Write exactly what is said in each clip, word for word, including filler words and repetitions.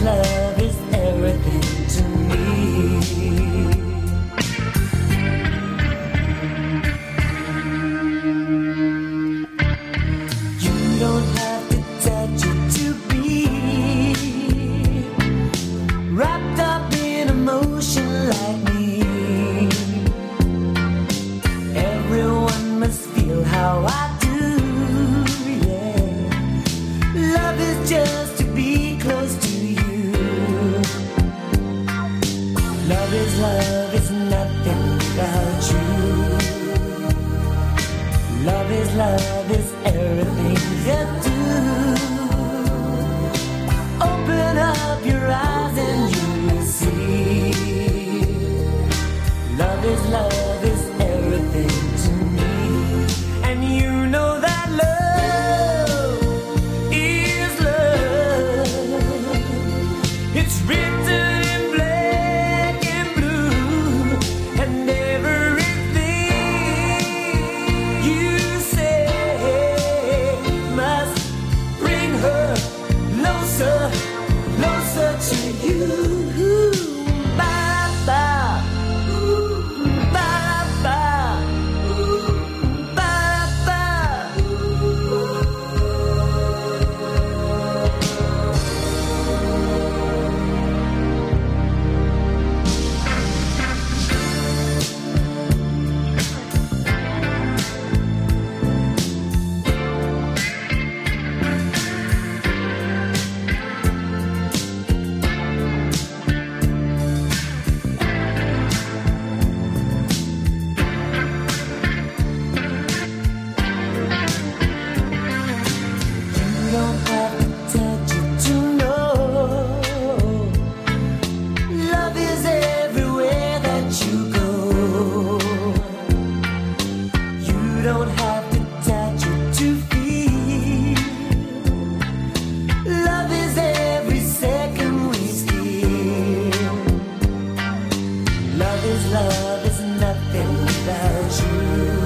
love is everything to me. You don't have to touch it to be wrapped up in emotion like me. Everyone must feel how I do, yeah. Love is just to be close to you. Love is love, is nothing without you. Love is love, is everything you do. Open up your eyes and you will see. Love is love, is everything to me. And you know that love is love. It's written in black and blue, and everything you say must bring her closer, closer to you. Bye bye, bye bye, bye bye. You don't have to touch it to know. Love is everywhere that you go. You don't have to touch it to feel. Love is every second we steal. Love is love, is nothing without you.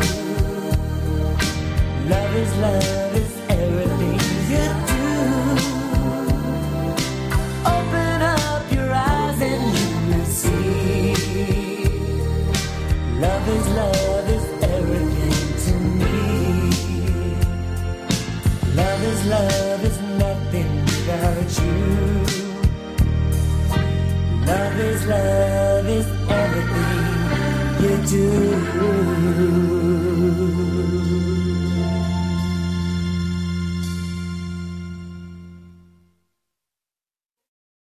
Love is love, is everything you do. Open up your eyes and you will see. Love is love, is everything to me. Love is love, is nothing without you. Love is love, is everything you do.